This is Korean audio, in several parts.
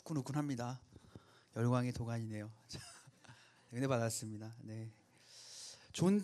후끈후끈합니다. 열광의 도가니네요. 은혜 받았습니다. 네. 존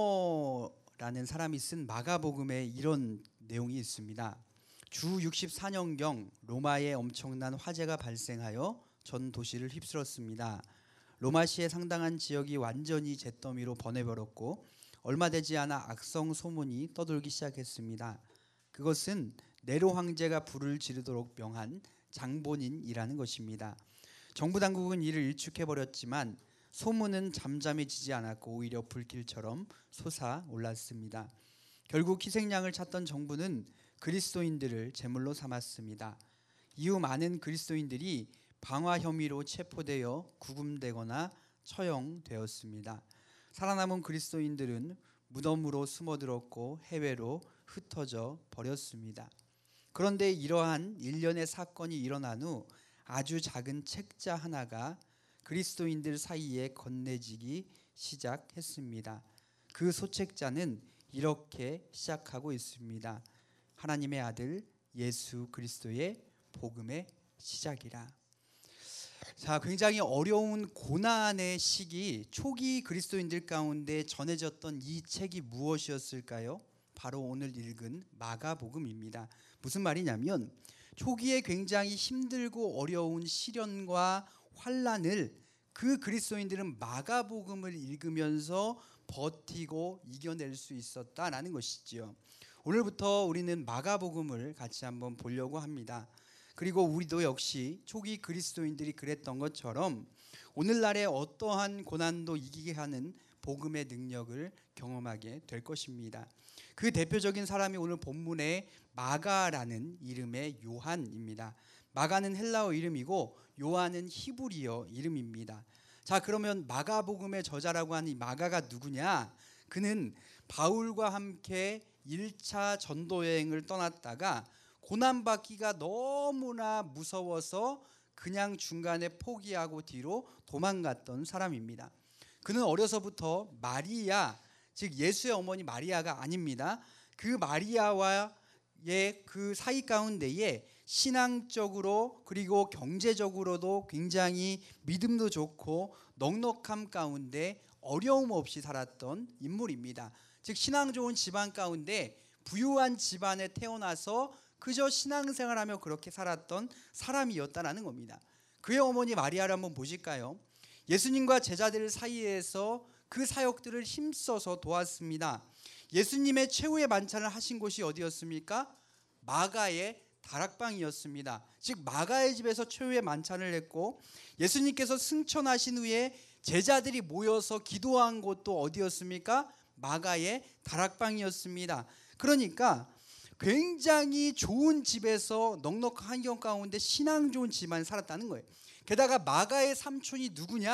팀머라는 사람이 쓴 마가복음에 이런 내용이 있습니다. 주 64년경 로마에 엄청난 화재가 발생하여 전 도시를 휩쓸었습니다. 로마시의 상당한 지역이 완전히 잿더미로 번해버렸고 얼마 되지 않아 악성 소문이 떠돌기 시작했습니다. 그것은 네로 황제가 불을 지르도록 명한 장본인이라는 것입니다. 정부 당국은 이를 일축해버렸지만 소문은 잠잠해지지 않았고 오히려 불길처럼 솟아올랐습니다. 결국 희생양을 찾던 정부는 그리스도인들을 제물로 삼았습니다. 이후 많은 그리스도인들이 방화 혐의로 체포되어 구금되거나 처형되었습니다. 살아남은 그리스도인들은 무덤으로 숨어들었고 해외로 흩어져 버렸습니다. 그런데 이러한 일련의 사건이 일어난 후 아주 작은 책자 하나가 그리스도인들 사이에 건네지기 시작했습니다. 그 소책자는 이렇게 시작하고 있습니다. 하나님의 아들 예수 그리스도의 복음의 시작이라. 자, 굉장히 어려운 고난의 시기 초기 그리스도인들 가운데 전해졌던 이 책이 무엇이었을까요? 바로 오늘 읽은 마가복음입니다. 무슨 말이냐면 초기에 굉장히 힘들고 어려운 시련과 환난을 그 그리스도인들은 마가복음을 읽으면서 버티고 이겨낼 수 있었다라는 것이지요. 오늘부터 우리는 마가복음을 같이 한번 보려고 합니다. 그리고 우리도 역시 초기 그리스도인들이 그랬던 것처럼 오늘날의 어떠한 고난도 이기게 하는 복음의 능력을 경험하게 될 것입니다. 그 대표적인 사람이 오늘 본문의 마가라는 이름의 요한입니다. 마가는 헬라어 이름이고 요한은 히브리어 이름입니다. 자, 그러면 마가복음의 저자라고 하는 이 마가가 누구냐? 그는 바울과 함께 1차 전도 여행을 떠났다가 고난받기가 너무나 무서워서 그냥 중간에 포기하고 뒤로 도망갔던 사람입니다. 그는 어려서부터 마리아, 즉 예수의 어머니 마리아가 아닙니다. 그 마리아와의 그 사이 가운데에 신앙적으로 그리고 경제적으로도 굉장히 믿음도 좋고 넉넉함 가운데 어려움 없이 살았던 인물입니다. 즉 신앙 좋은 집안 가운데 부유한 집안에 태어나서 그저 신앙생활하며 그렇게 살았던 사람이었다라는 겁니다. 그의 어머니 마리아를 한번 보실까요? 예수님과 제자들 사이에서 그 사역들을 힘써서 도왔습니다. 예수님의 최후의 만찬을 하신 곳이 어디였습니까? 마가의 다락방이었습니다. 즉 마가의 집에서 최후의 만찬을 했고 예수님께서 승천하신 후에 제자들이 모여서 기도한 곳도 어디였습니까? 마가의 다락방이었습니다. 그러니까 굉장히 좋은 집에서 넉넉한 환경 가운데 신앙 좋은 집안에 살았다는 거예요. 게다가 마가의 삼촌이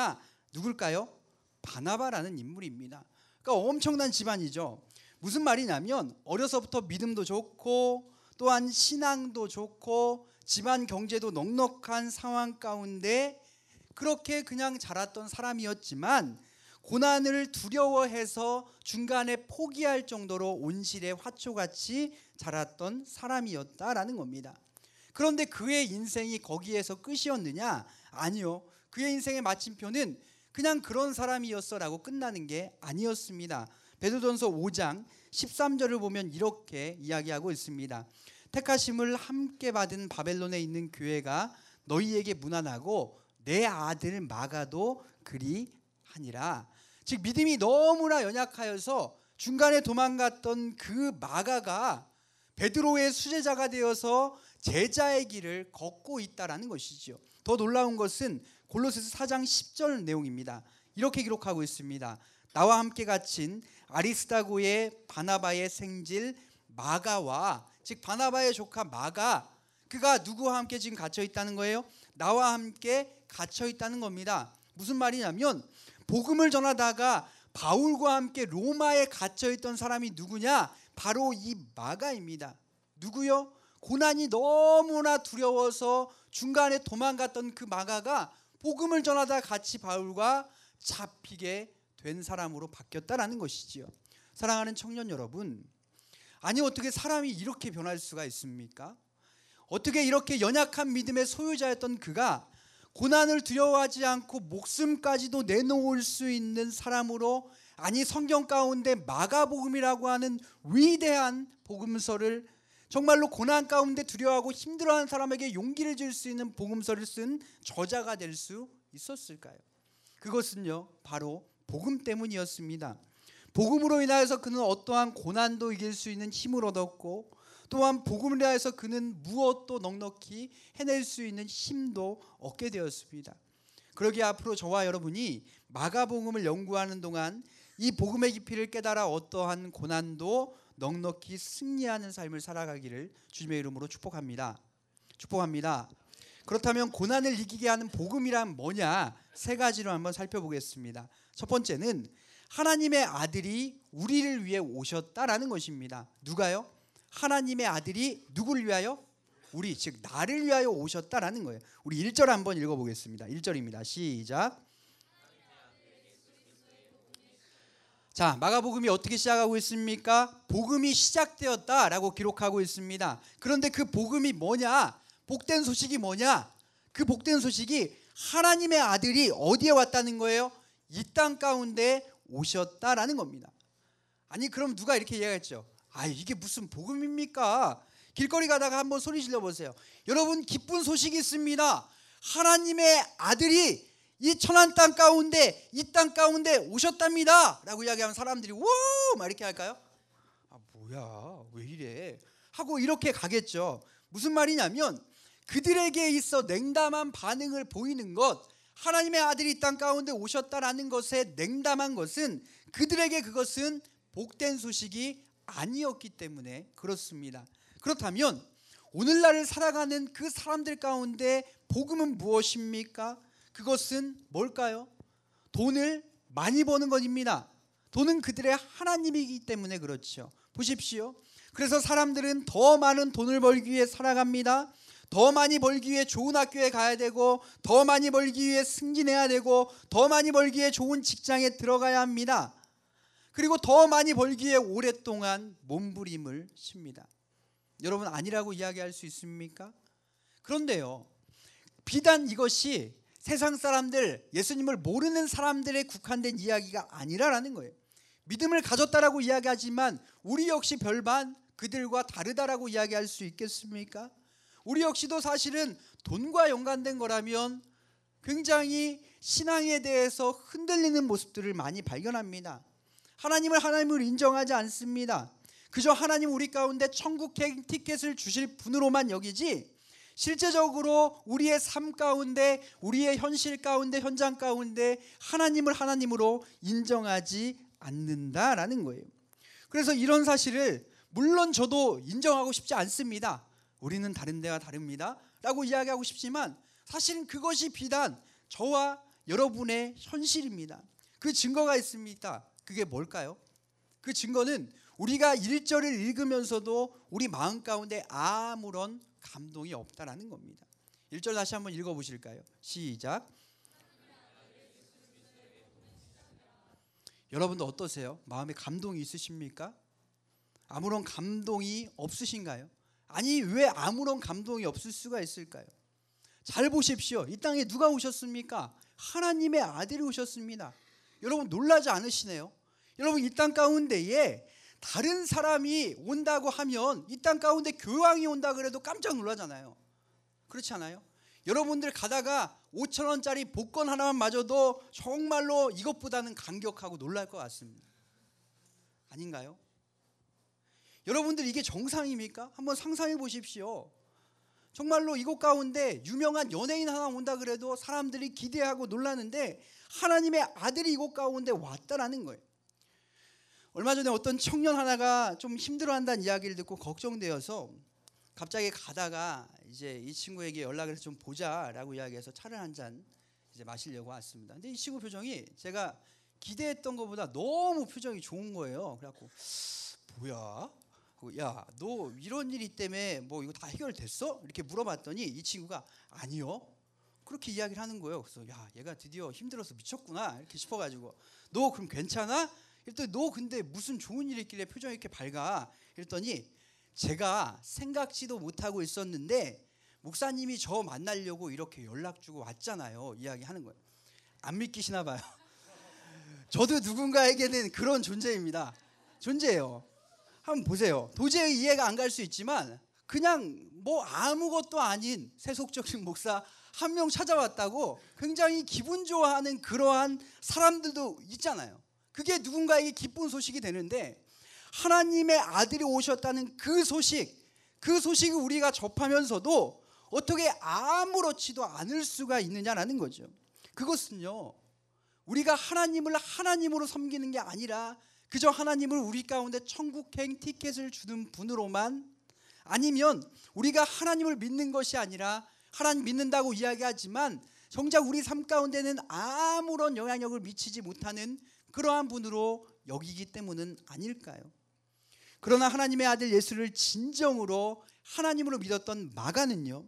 누굴까요? 바나바라는 인물입니다. 그러니까 엄청난 집안이죠. 무슨 말이냐면 어려서부터 믿음도 좋고 또한 신앙도 좋고 집안 경제도 넉넉한 상황 가운데 그렇게 그냥 자랐던 사람이었지만 고난을 두려워해서 중간에 포기할 정도로 온실의 화초같이 자랐던 사람이었다라는 겁니다. 그런데 그의 인생이 거기에서 끝이었느냐? 아니요. 그의 인생의 마침표는 그냥 그런 사람이었어라고 끝나는 게 아니었습니다. 베드로전서 5장 13절을 보면 이렇게 이야기하고 있습니다. 택하심을 함께 받은 바벨론에 있는 교회가 너희에게 문안하고 내 아들 마가도 그리하니라. 즉 믿음이 너무나 연약하여서 중간에 도망갔던 그 마가가 베드로의 수제자가 되어서 제자의 길을 걷고 있다라는 것이죠. 더 놀라운 것은 골로새서 4장 10절 내용입니다. 이렇게 기록하고 있습니다. 나와 함께 갇힌 아리스다고의 바나바의 생질 마가와, 즉 바나바의 조카 마가, 그가 누구와 함께 지금 갇혀 있다는 거예요? 나와 함께 갇혀 있다는 겁니다. 무슨 말이냐면 복음을 전하다가 바울과 함께 로마에 갇혀 있던 사람이 누구냐? 바로 이 마가입니다. 누구요? 고난이 너무나 두려워서 중간에 도망갔던 그 마가가 복음을 전하다 같이 바울과 잡히게 된 사람으로 바뀌었다라는 것이지요. 사랑하는 청년 여러분, 아니 어떻게 사람이 이렇게 변할 수가 있습니까? 어떻게 이렇게 연약한 믿음의 소유자였던 그가 고난을 두려워하지 않고 목숨까지도 내놓을 수 있는 사람으로, 아니 성경 가운데 마가복음이라고 하는 위대한 복음서를, 정말로 고난 가운데 두려워하고 힘들어하는 사람에게 용기를 줄 수 있는 복음서를 쓴 저자가 될 수 있었을까요? 그것은요 바로 복음 때문이었습니다. 복음으로 인하여서 그는 어떠한 고난도 이길 수 있는 힘을 얻었고, 또한 복음을 위하여서 그는 무엇도 넉넉히 해낼 수 있는 힘도 얻게 되었습니다. 그러기에 앞으로 저와 여러분이 마가복음을 연구하는 동안 이 복음의 깊이를 깨달아 어떠한 고난도 넉넉히 승리하는 삶을 살아가기를 주님의 이름으로 축복합니다. 축복합니다. 그렇다면 고난을 이기게 하는 복음이란 뭐냐? 세 가지로 한번 살펴보겠습니다. 첫 번째는 하나님의 아들이 우리를 위해 오셨다라는 것입니다. 누가요? 하나님의 아들이 누구를 위하여? 우리, 즉 나를 위하여 오셨다라는 거예요. 우리 1절 한번 읽어보겠습니다. 1절입니다. 시작. 자, 마가복음이 어떻게 시작하고 있습니까? 복음이 시작되었다라고 기록하고 있습니다. 그런데 그 복음이 뭐냐? 복된 소식이 뭐냐? 그 복된 소식이 하나님의 아들이 어디에 왔다는 거예요? 이 땅 가운데 오셨다라는 겁니다. 아니 그럼 누가 이렇게 이야기했죠? 아, 이게 무슨 복음입니까? 길거리 가다가 한번 소리 질러보세요. 여러분, 기쁜 소식이 있습니다. 하나님의 아들이 이 천한 땅 가운데, 이 땅 가운데 오셨답니다 라고 이야기하면 사람들이 우! 막 이렇게 할까요? 아, 뭐야, 왜 이래? 하고 이렇게 가겠죠. 무슨 말이냐면 그들에게 있어 냉담한 반응을 보이는 것, 하나님의 아들이 이 땅 가운데 오셨다라는 것에 냉담한 것은 그들에게 그것은 복된 소식이 아니었기 때문에 그렇습니다. 그렇다면 오늘날을 살아가는 그 사람들 가운데 복음은 무엇입니까? 그것은 뭘까요? 돈을 많이 버는 것입니다. 돈은 그들의 하나님이기 때문에 그렇죠. 보십시오. 그래서 사람들은 더 많은 돈을 벌기 위해 살아갑니다. 더 많이 벌기 위해 좋은 학교에 가야 되고, 더 많이 벌기 위해 승진해야 되고, 더 많이 벌기 위해 좋은 직장에 들어가야 합니다. 그리고 더 많이 벌기 위해 오랫동안 몸부림을 칩니다. 여러분, 아니라고 이야기할 수 있습니까? 그런데요, 비단 이것이 세상 사람들, 예수님을 모르는 사람들에 국한된 이야기가 아니라는 거예요. 믿음을 가졌다라고 이야기하지만 우리 역시 별반 그들과 다르다라고 이야기할 수 있겠습니까? 우리 역시도 사실은 돈과 연관된 거라면 굉장히 신앙에 대해서 흔들리는 모습들을 많이 발견합니다. 하나님을 하나님으로 인정하지 않습니다. 그저 하나님 우리 가운데 천국 티켓을 주실 분으로만 여기지, 실제적으로 우리의 삶 가운데, 우리의 현실 가운데, 현장 가운데 하나님을 하나님으로 인정하지 않는다라는 거예요. 그래서 이런 사실을 물론 저도 인정하고 싶지 않습니다. 우리는 다른 데가 다릅니다 라고 이야기하고 싶지만 사실은 그것이 비단 저와 여러분의 현실입니다. 그 증거가 있습니다. 그게 뭘까요? 그 증거는 우리가 1절을 읽으면서도 우리 마음 가운데 아무런 감동이 없다라는 겁니다. 1절 다시 한번 읽어보실까요? 시작. 여러분도 어떠세요? 마음에 감동이 있으십니까? 아무런 감동이 없으신가요? 아니, 왜 아무런 감동이 없을 수가 있을까요? 잘 보십시오. 이 땅에 누가 오셨습니까? 하나님의 아들이 오셨습니다. 여러분, 놀라지 않으시네요? 여러분, 이 땅 가운데에 다른 사람이 온다고 하면, 이 땅 가운데 교황이 온다 그래도 깜짝 놀라잖아요. 그렇지 않아요? 여러분들 가다가 5,000원짜리 복권 하나만 맞아도 정말로 이것보다는 감격하고 놀랄 것 같습니다. 아닌가요? 여러분들 이게 정상입니까? 한번 상상해 보십시오. 정말로 이곳 가운데 유명한 연예인 하나 온다 그래도 사람들이 기대하고 놀라는데 하나님의 아들이 이곳 가운데 왔다라는 거예요. 얼마 전에 어떤 청년 하나가 좀 힘들어한다는 이야기를 듣고 걱정되어서 갑자기 가다가 이제 이 친구에게 연락을 해서 좀 보자라고 이야기해서 차를 한 잔 이제 마시려고 왔습니다. 근데 이 친구 표정이 제가 기대했던 것보다 너무 표정이 좋은 거예요. 그래갖고 뭐야? 야, 너 이런 일이 때문에 뭐 이거 다 해결됐어? 이렇게 물어봤더니 이 친구가 아니요, 그렇게 이야기를 하는 거예요. 그래서 야, 얘가 드디어 힘들어서 미쳤구나 이렇게 싶어가지고, 너 그럼 괜찮아? 그랬더니 너 근데 무슨 좋은 일이 있길래 표정이 이렇게 밝아? 그랬더니 제가 생각지도 못하고 있었는데 목사님이 저 만나려고 이렇게 연락 주고 왔잖아요. 이야기하는 거예요. 안 믿기시나 봐요. 저도 누군가에게는 그런 존재입니다. 존재예요. 한번 보세요. 도저히 이해가 안 갈 수 있지만 그냥 뭐 아무것도 아닌 세속적인 목사 한 명 찾아왔다고 굉장히 기분 좋아하는 그러한 사람들도 있잖아요. 그게 누군가에게 기쁜 소식이 되는데 하나님의 아들이 오셨다는 그 소식을 우리가 접하면서도 어떻게 아무렇지도 않을 수가 있느냐라는 거죠. 그것은요, 우리가 하나님을 하나님으로 섬기는 게 아니라 그저 하나님을 우리 가운데 천국행 티켓을 주는 분으로만, 아니면 우리가 하나님을 믿는 것이 아니라 하나님 믿는다고 이야기하지만 정작 우리 삶 가운데는 아무런 영향력을 미치지 못하는 그러한 분으로 여기기 때문은 아닐까요? 그러나 하나님의 아들 예수를 진정으로 하나님으로 믿었던 마가는요,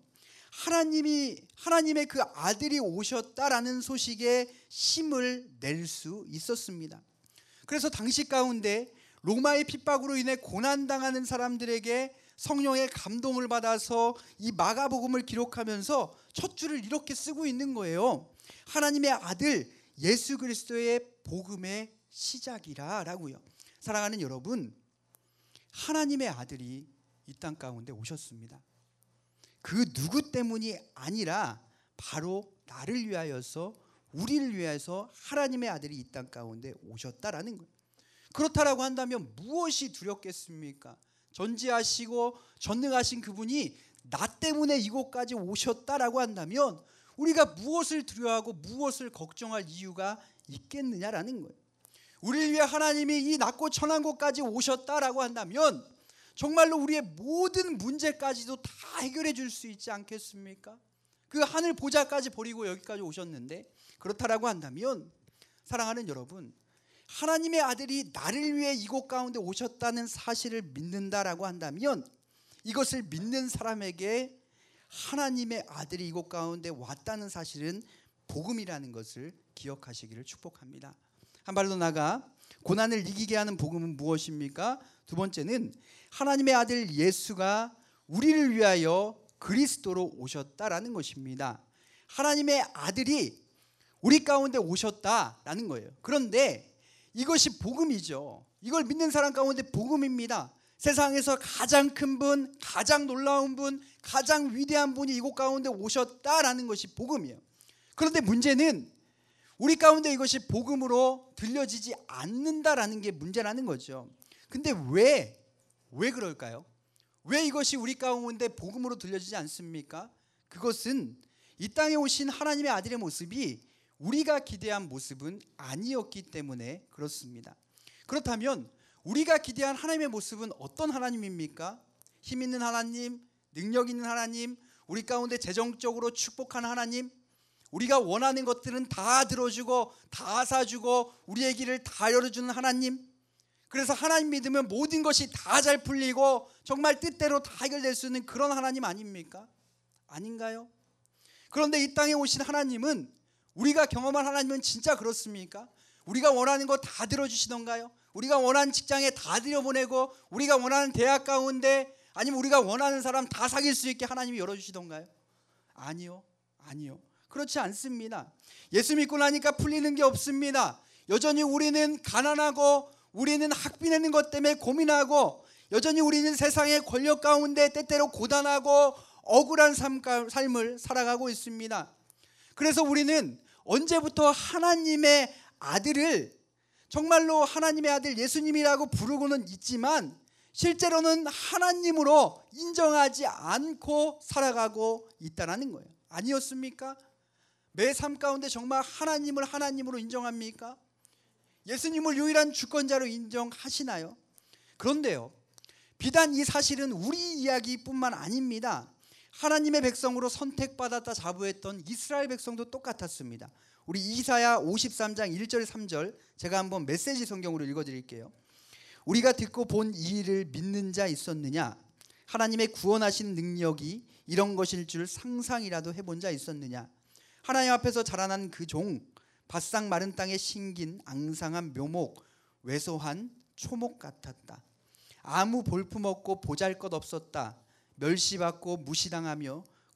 하나님의 그 아들이 오셨다라는 소식에 힘을 낼 수 있었습니다. 그래서 당시 가운데 로마의 핍박으로 인해 고난당하는 사람들에게 성령의 감동을 받아서 이 마가복음을 기록하면서 첫 줄을 이렇게 쓰고 있는 거예요. 하나님의 아들 예수 그리스도의 복음의 시작이라라고요. 사랑하는 여러분, 하나님의 아들이 이 땅 가운데 오셨습니다. 그 누구 때문이 아니라 바로 나를 위하여서, 우리를 위하여서 하나님의 아들이 이 땅 가운데 오셨다라는 거예요. 그렇다라고 한다면 무엇이 두렵겠습니까? 전지하시고 전능하신 그분이 나 때문에 이곳까지 오셨다라고 한다면 우리가 무엇을 두려워하고 무엇을 걱정할 이유가 있겠느냐라는 거예요. 우리를 위해 하나님이 이 낮고 천한 곳까지 오셨다라고 한다면 정말로 우리의 모든 문제까지도 다 해결해 줄 수 있지 않겠습니까? 그 하늘 보좌까지 버리고 여기까지 오셨는데, 그렇다라고 한다면 사랑하는 여러분, 하나님의 아들이 나를 위해 이곳 가운데 오셨다는 사실을 믿는다라고 한다면 이것을 믿는 사람에게 하나님의 아들이 이곳 가운데 왔다는 사실은 복음이라는 것을 기억하시기를 축복합니다. 한 발로 나가 고난을 이기게 하는 복음은 무엇입니까? 두 번째는 하나님의 아들 예수가 우리를 위하여 그리스도로 오셨다라는 것입니다. 하나님의 아들이 우리 가운데 오셨다라는 거예요. 그런데 이것이 복음이죠. 이걸 믿는 사람 가운데 복음입니다. 세상에서 가장 큰 분, 가장 놀라운 분, 가장 위대한 분이 이곳 가운데 오셨다라는 것이 복음이에요. 그런데 문제는 우리 가운데 이것이 복음으로 들려지지 않는다라는 게 문제라는 거죠. 근데 왜 그럴까요? 왜 이것이 우리 가운데 복음으로 들려지지 않습니까? 그것은 이 땅에 오신 하나님의 아들의 모습이 우리가 기대한 모습은 아니었기 때문에 그렇습니다. 그렇다면 우리가 기대한 하나님의 모습은 어떤 하나님입니까? 힘 있는 하나님, 능력 있는 하나님, 우리 가운데 재정적으로 축복하는 하나님, 우리가 원하는 것들은 다 들어주고 다 사주고 우리의 길을 다 열어주는 하나님, 그래서 하나님 믿으면 모든 것이 다 잘 풀리고 정말 뜻대로 다 해결될 수 있는 그런 하나님 아닙니까? 아닌가요? 그런데 이 땅에 오신 하나님은, 우리가 경험한 하나님은 진짜 그렇습니까? 우리가 원하는 거 다 들어주시던가요? 우리가 원하는 직장에 다 들여보내고 우리가 원하는 대학 가운데, 아니면 우리가 원하는 사람 다 사귈 수 있게 하나님이 열어주시던가요? 아니요. 그렇지 않습니다. 예수 믿고 나니까 풀리는 게 없습니다. 여전히 우리는 가난하고, 우리는 학비 내는 것 때문에 고민하고, 여전히 우리는 세상의 권력 가운데 때때로 고단하고 억울한 삶을 살아가고 있습니다. 그래서 우리는 언제부터 하나님의 아들을 정말로 하나님의 아들 예수님이라고 부르고는 있지만 실제로는 하나님으로 인정하지 않고 살아가고 있다는 거예요. 아니었습니까? 매 삶 가운데 정말 하나님을 하나님으로 인정합니까? 예수님을 유일한 주권자로 인정하시나요? 그런데요, 비단 이 사실은 우리 이야기뿐만 아닙니다. 하나님의 백성으로 선택받았다 자부했던 이스라엘 백성도 똑같았습니다. 우리 이사야 53장 1절 3절 제가 한번 메시지 성경으로 읽어드릴게요. 우리가 듣고 본 이 일을 믿는 자 있었느냐? 하나님의 구원하시는 능력이 이런 것일 줄 상상이라도 해본 자 있었느냐? 하나님 앞에서 자라난 그 종, 바싹 마른 땅에 심긴 앙상한 묘목, 왜소한 초목 같았다. 아무 볼품없고 보잘것 없었다. 멸시받고 무시당하며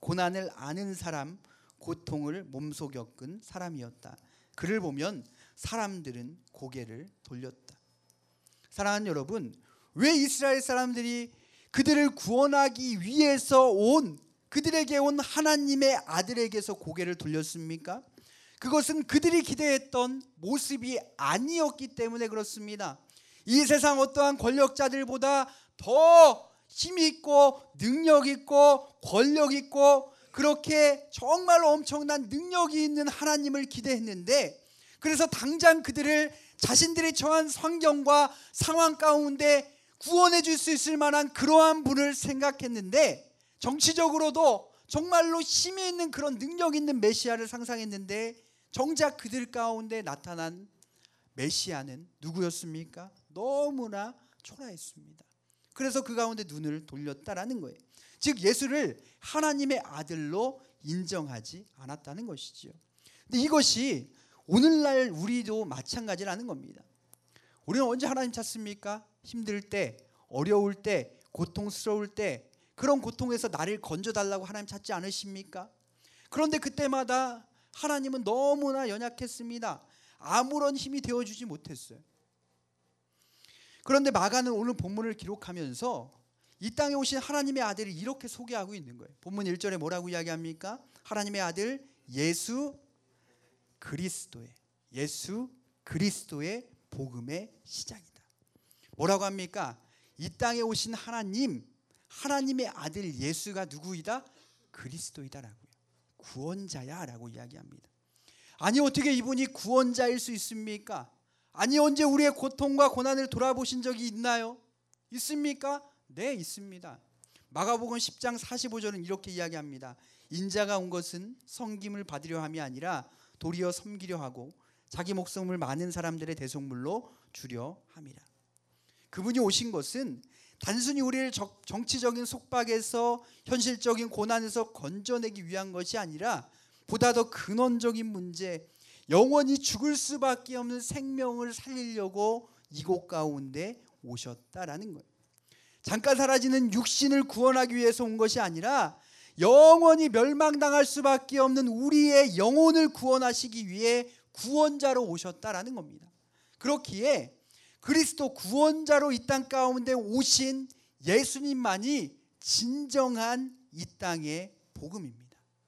고난을 아는 사람, 고통을 몸소 겪은 사람이었다. 그를 보면 사람들은 고개를 돌렸다. 사랑하는 여러분, 왜 이스라엘 사람들이 그들을 구원하기 위해서 그들에게 온 하나님의 아들에게서 고개를 돌렸습니까? 그것은 그들이 기대했던 모습이 아니었기 때문에 그렇습니다. 이 세상 어떠한 권력자들보다 더 힘이 있고 능력 있고 권력 있고 그렇게 정말로 엄청난 능력이 있는 하나님을 기대했는데, 그래서 당장 그들을 자신들이 처한 환경과 상황 가운데 구원해 줄 수 있을 만한 그러한 분을 생각했는데, 정치적으로도 정말로 힘이 있는 그런 능력 있는 메시아를 상상했는데, 정작 그들 가운데 나타난 메시아는 누구였습니까? 너무나 초라했습니다. 그래서 그 가운데 눈을 돌렸다라는 거예요. 즉 예수를 하나님의 아들로 인정하지 않았다는 것이지요. 근데 이것이 오늘날 우리도 마찬가지라는 겁니다. 우리는 언제 하나님 찾습니까? 힘들 때, 어려울 때, 고통스러울 때, 그런 고통에서 나를 건져달라고 하나님 찾지 않으십니까? 그런데 그때마다 하나님은 너무나 연약했습니다. 아무런 힘이 되어주지 못했어요. 그런데 마가는 오늘 본문을 기록하면서 이 땅에 오신 하나님의 아들을 이렇게 소개하고 있는 거예요. 본문 1절에 뭐라고 이야기합니까? 하나님의 아들 예수 그리스도의 복음의 시작이다. 뭐라고 합니까? 이 땅에 오신 하나님의 아들 예수가 누구이다? 그리스도이다라고요. 구원자야 라고 이야기합니다. 아니 어떻게 이분이 구원자일 수 있습니까? 아니 언제 우리의 고통과 고난을 돌아보신 적이 있나요? 있습니까? 네, 있습니다. 마가복음 10장 45절은 이렇게 이야기합니다. 인자가 온 것은 섬김을 받으려 함이 아니라 도리어 섬기려 하고 자기 목숨을 많은 사람들의 대속물로 주려 함이라. 그분이 오신 것은 단순히 우리를 정치적인 속박에서 현실적인 고난에서 건져내기 위한 것이 아니라 보다 더 근원적인 문제, 영원히 죽을 수밖에 없는 생명을 살리려고 이곳 가운데 오셨다라는 거예요. 잠깐 사라지는 육신을 구원하기 위해서 온 것이 아니라 영원히 멸망당할 수밖에 없는 우리의 영혼을 구원하시기 위해 구원자로 오셨다라는 겁니다. 그렇기에 그리스도 구원자로 이 땅 가운데 오신 예수님만이 진정한 이 땅의 복음입니다.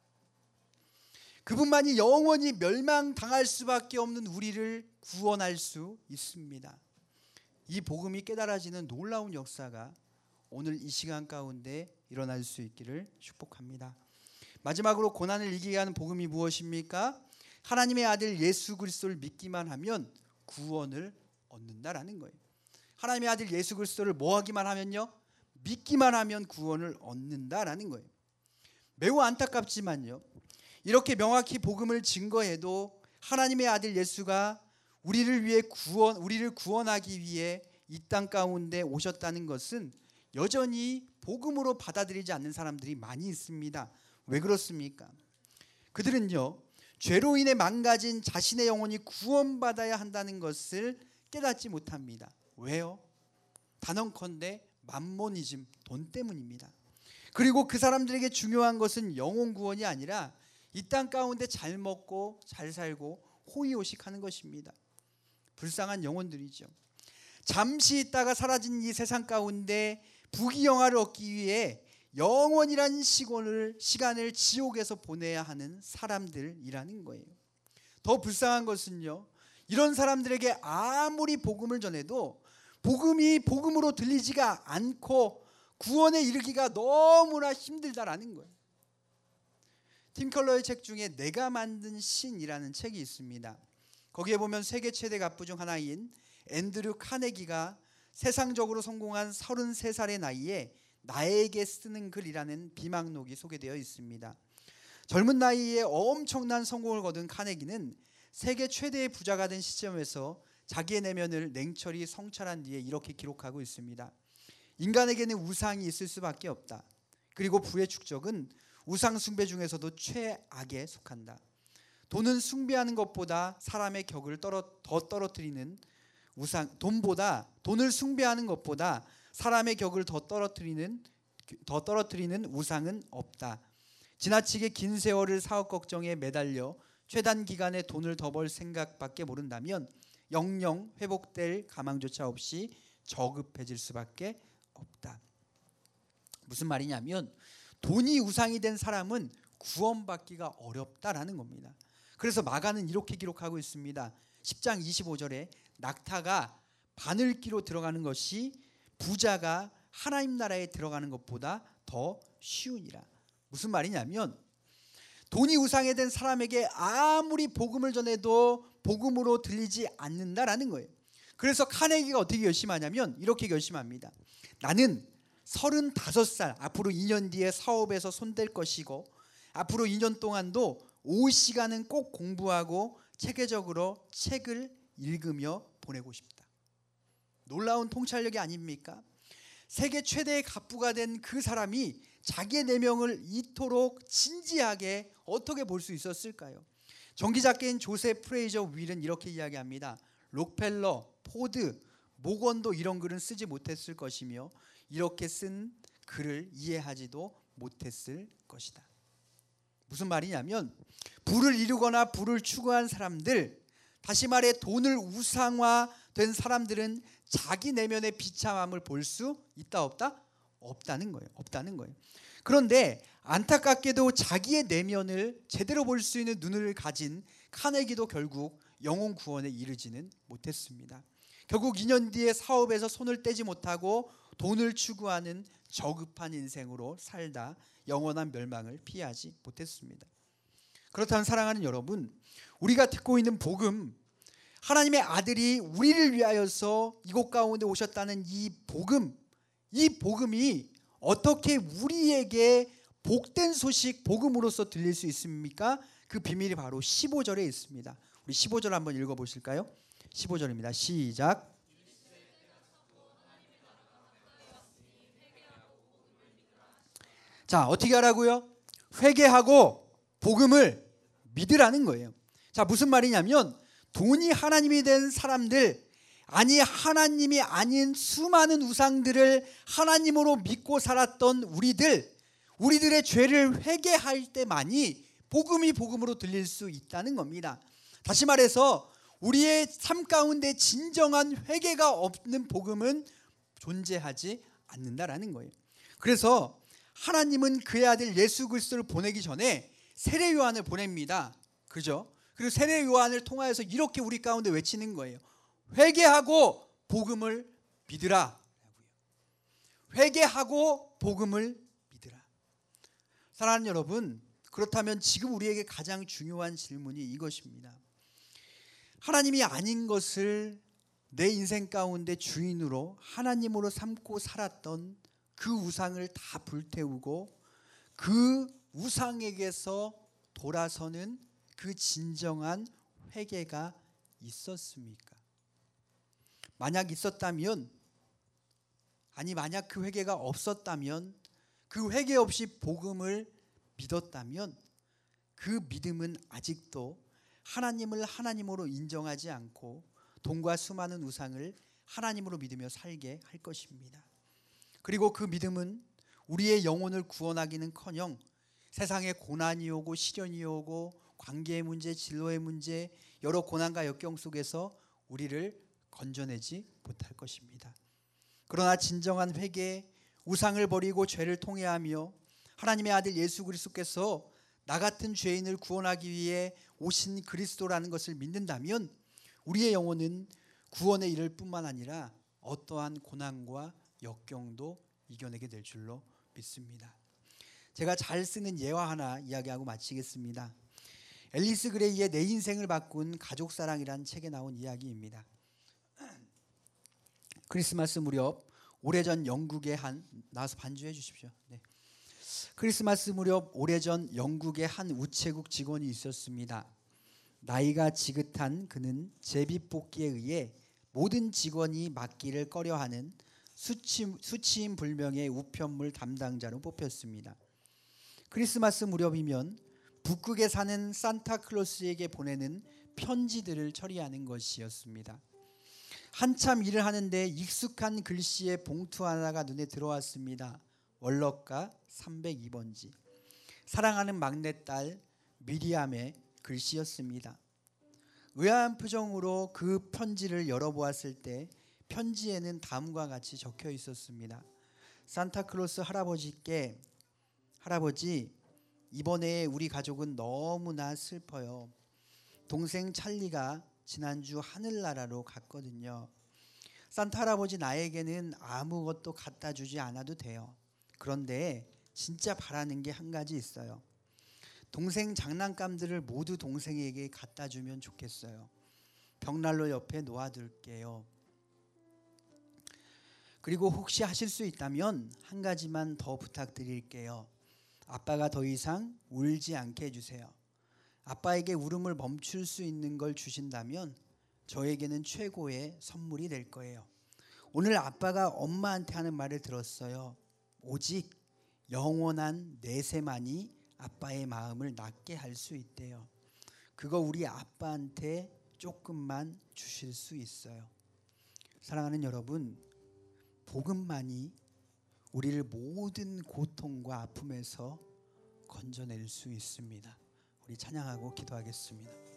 그분만이 영원히 멸망당할 수밖에 없는 우리를 구원할 수 있습니다. 이 복음이 깨달아지는 놀라운 역사가 오늘 이 시간 가운데 일어날 수 있기를 축복합니다. 마지막으로 고난을 이기게 하는 복음이 무엇입니까? 하나님의 아들 예수 그리스도를 믿기만 하면 구원을 얻는다라는 거예요. 하나님의 아들 예수 그리스도를 뭐 하기만 하면요? 믿기만 하면 구원을 얻는다라는 거예요. 매우 안타깝지만요, 이렇게 명확히 복음을 증거해도 하나님의 아들 예수가 우리를 구원하기 위해 이 땅 가운데 오셨다는 것은 여전히 복음으로 받아들이지 않는 사람들이 많이 있습니다. 왜 그렇습니까? 그들은요, 죄로 인해 망가진 자신의 영혼이 구원받아야 한다는 것을 깨닫지 못합니다. 왜요? 단언컨대 맘모니즘, 돈 때문입니다. 그리고 그 사람들에게 중요한 것은 영혼 구원이 아니라 이 땅 가운데 잘 먹고 잘 살고 호의호식하는 것입니다. 불쌍한 영혼들이죠. 잠시 있다가 사라진 이 세상 가운데 부귀영화를 얻기 위해 영원이란 시간을 지옥에서 보내야 하는 사람들이라는 거예요. 더 불쌍한 것은요, 이런 사람들에게 아무리 복음을 전해도 복음이 복음으로 들리지가 않고 구원에 이르기가 너무나 힘들다라는 거예요. 팀 컬러의 책 중에 내가 만든 신이라는 책이 있습니다. 거기에 보면 세계 최대 갑부 중 하나인 앤드류 카네기가 세상적으로 성공한 33살의 나이에 나에게 쓰는 글이라는 비망록이 소개되어 있습니다. 젊은 나이에 엄청난 성공을 거둔 카네기는 세계 최대의 부자가 된 시점에서 자기의 내면을 냉철히 성찰한 뒤에 이렇게 기록하고 있습니다. 인간에게는 우상이 있을 수밖에 없다. 그리고 부의 축적은 우상 숭배 중에서도 최악에 속한다. 돈은 숭배하는 것보다 사람의 격을 더 떨어뜨리는 돈을 숭배하는 것보다 사람의 격을 더 떨어뜨리는 우상은 없다. 지나치게 긴 세월을 사업 걱정에 매달려 최단 기간에 돈을 더 벌 생각밖에 모른다면 영영 회복될 가망조차 없이 저급해질 수밖에 없다. 무슨 말이냐면 돈이 우상이 된 사람은 구원받기가 어렵다라는 겁니다. 그래서 마가는 이렇게 기록하고 있습니다. 10장 25절에 낙타가 바늘기로 들어가는 것이 부자가 하나님 나라에 들어가는 것보다 더 쉬우니라. 무슨 말이냐면 돈이 우상이 된 사람에게 아무리 복음을 전해도 복음으로 들리지 않는다라는 거예요. 그래서 카네기가 어떻게 결심하냐면 이렇게 결심합니다. 나는 35살 앞으로 2년 뒤에 사업에서 손댈 것이고 앞으로 2년 동안도 5시간은 꼭 공부하고 체계적으로 책을 읽으며 보내고 싶다. 놀라운 통찰력이 아닙니까? 세계 최대의 갑부가 된 그 사람이 자기의 내명을 이토록 진지하게 어떻게 볼 수 있었을까요? 전기작가인 조셉 프레이저 윌은 이렇게 이야기합니다. 록펠러, 포드, 모건도 이런 글은 쓰지 못했을 것이며 이렇게 쓴 글을 이해하지도 못했을 것이다. 무슨 말이냐면 부를 이루거나 부를 추구한 사람들, 다시 말해 돈을 우상화된 사람들은 자기 내면의 비참함을 볼 수 있다 없다? 없다는 거예요. 없다는 거예요. 그런데 안타깝게도 자기의 내면을 제대로 볼 수 있는 눈을 가진 카네기도 결국 영혼 구원에 이르지는 못했습니다. 결국 2년 뒤에 사업에서 손을 떼지 못하고 돈을 추구하는 저급한 인생으로 살다 영원한 멸망을 피하지 못했습니다. 그렇다면 사랑하는 여러분, 우리가 듣고 있는 복음, 하나님의 아들이 우리를 위하여서 이곳 가운데 오셨다는 이 복음이 어떻게 우리에게 복된 소식, 복음으로서 들릴 수 있습니까? 그 비밀이 바로 15절에 있습니다. 우리 15절 한번 읽어보실까요? 15절입니다. 시작. 자, 어떻게 하라고요? 회개하고 복음을 믿으라는 거예요. 자, 무슨 말이냐면 돈이 하나님이 된 사람들, 아니 하나님이 아닌 수많은 우상들을 하나님으로 믿고 살았던 우리들의 죄를 회개할 때만이 복음이 복음으로 들릴 수 있다는 겁니다. 다시 말해서 우리의 삶 가운데 진정한 회개가 없는 복음은 존재하지 않는다라는 거예요. 그래서 하나님은 그의 아들 예수 그리스도를 보내기 전에 세례 요한을 보냅니다. 그죠? 그리고 세례 요한을 통하여서 이렇게 우리 가운데 외치는 거예요. 회개하고 복음을 믿으라. 회개하고 복음을 믿으라. 사랑하는 여러분, 그렇다면 지금 우리에게 가장 중요한 질문이 이것입니다. 하나님이 아닌 것을 내 인생 가운데 주인으로 하나님으로 삼고 살았던 그 우상을 다 불태우고 그 우상에게서 돌아서는 그 진정한 회개가 있었습니까? 만약 있었다면, 아니 만약 그 회개가 없었다면, 그 회개 없이 복음을 믿었다면 그 믿음은 아직도 하나님을 하나님으로 인정하지 않고 돈과 수많은 우상을 하나님으로 믿으며 살게 할 것입니다. 그리고 그 믿음은 우리의 영혼을 구원하기는커녕 세상에 고난이 오고 시련이 오고 관계의 문제, 진로의 문제, 여러 고난과 역경 속에서 우리를 건져내지 못할 것입니다. 그러나 진정한 회개, 우상을 버리고 죄를 통회하며 하나님의 아들 예수 그리스도께서 나 같은 죄인을 구원하기 위해 오신 그리스도라는 것을 믿는다면 우리의 영혼은 구원에 이를 뿐만 아니라 어떠한 고난과 역경도 이겨내게 될 줄로 믿습니다. 제가 잘 쓰는 예화 하나 이야기하고 마치겠습니다. 앨리스 그레이의 내 인생을 바꾼 가족사랑이라는 책에 나온 이야기입니다. 크리스마스 무렵 오래전 영국의 나와서 반주해 주십시오. 네. 크리스마스 무렵 오래전 영국의 한 우체국 직원이 있었습니다. 나이가 지긋한 그는 제비뽑기에 의해 모든 직원이 맡기를 꺼려하는 수치인 불명의 우편물 담당자로 뽑혔습니다. 크리스마스 무렵이면 북극에 사는 산타클로스에게 보내는 편지들을 처리하는 것이었습니다. 한참 일을 하는데 익숙한 글씨의 봉투 하나가 눈에 들어왔습니다. 월럭가 302번지. 사랑하는 막내딸 미리암의 글씨였습니다. 의아한 표정으로 그 편지를 열어보았을 때 편지에는 다음과 같이 적혀 있었습니다. 산타클로스 할아버지께, 할아버지, 이번에 우리 가족은 너무나 슬퍼요. 동생 찰리가 지난주 하늘나라로 갔거든요. 산타 할아버지, 나에게는 아무것도 갖다 주지 않아도 돼요. 그런데 진짜 바라는 게 한 가지 있어요. 동생 장난감들을 모두 동생에게 갖다 주면 좋겠어요. 벽난로 옆에 놓아둘게요. 그리고 혹시 하실 수 있다면 한 가지만 더 부탁드릴게요. 아빠가 더 이상 울지 않게 해주세요. 아빠에게 울음을 멈출 수 있는 걸 주신다면 저에게는 최고의 선물이 될 거예요. 오늘 아빠가 엄마한테 하는 말을 들었어요. 오직 영원한 내세만이 아빠의 마음을 낫게 할 수 있대요. 그거 우리 아빠한테 조금만 주실 수 있어요. 사랑하는 여러분, 복음만이 우리를 모든 고통과 아픔에서 건져낼 수 있습니다. 우리 찬양하고 기도하겠습니다.